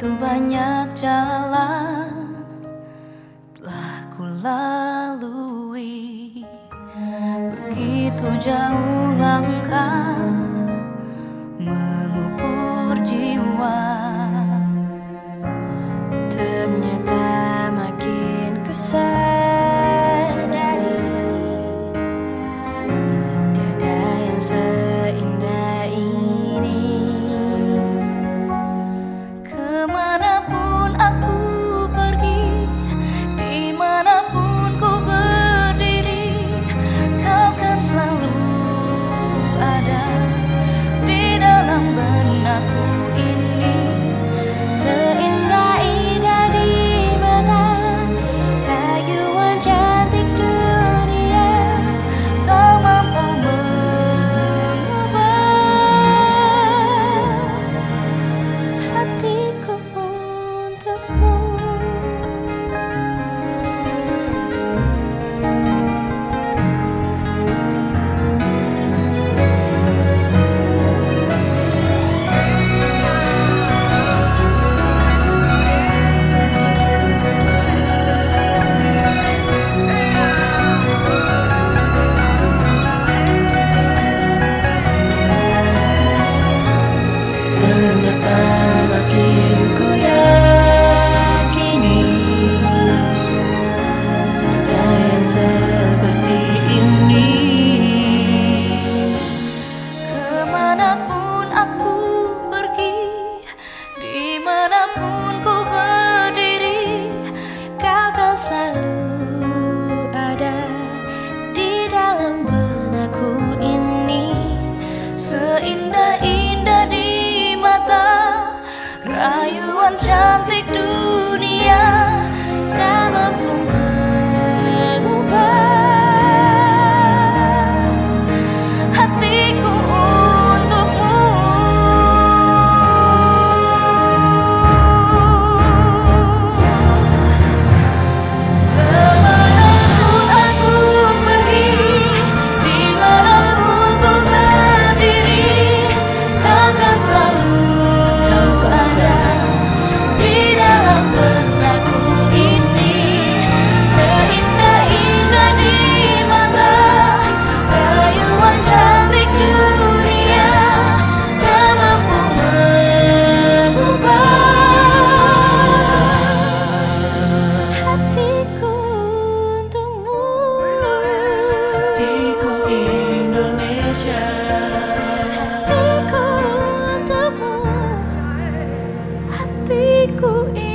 Begitu banyak jalan telah ku lalui, begitu jauh langkah mengukur jiwa. Ternyata makin ku sadari tiada yang seindah ini. Kemanapun aku pergi, dimanapun ku berdiri, kau kan selalu ada di dalam benakku ini. Seindah-indah di mata, rayuan cantik dunia, tak mampu mengubah hatiku untukmu. Ternyata makin ku yakini tiada yang seperti ini. Kemanapun aku pergi, dimanapun ku berdiri, kau kan selalu ada di dalam benakku ini. Seindah-indah di mata, rayuan cantik dunia, tak mampu mengubah hatiku untukmu. Kemanapun aku pergi, dimanapun ku berdiri, kau kan selalu ada di dalam benakku ini. Seindah-indah di mata, rayuan cantik dunia, tak mampu mengubah hatiku untukmu. Hatiku Indonesia, Hatiku untukmu, hatiku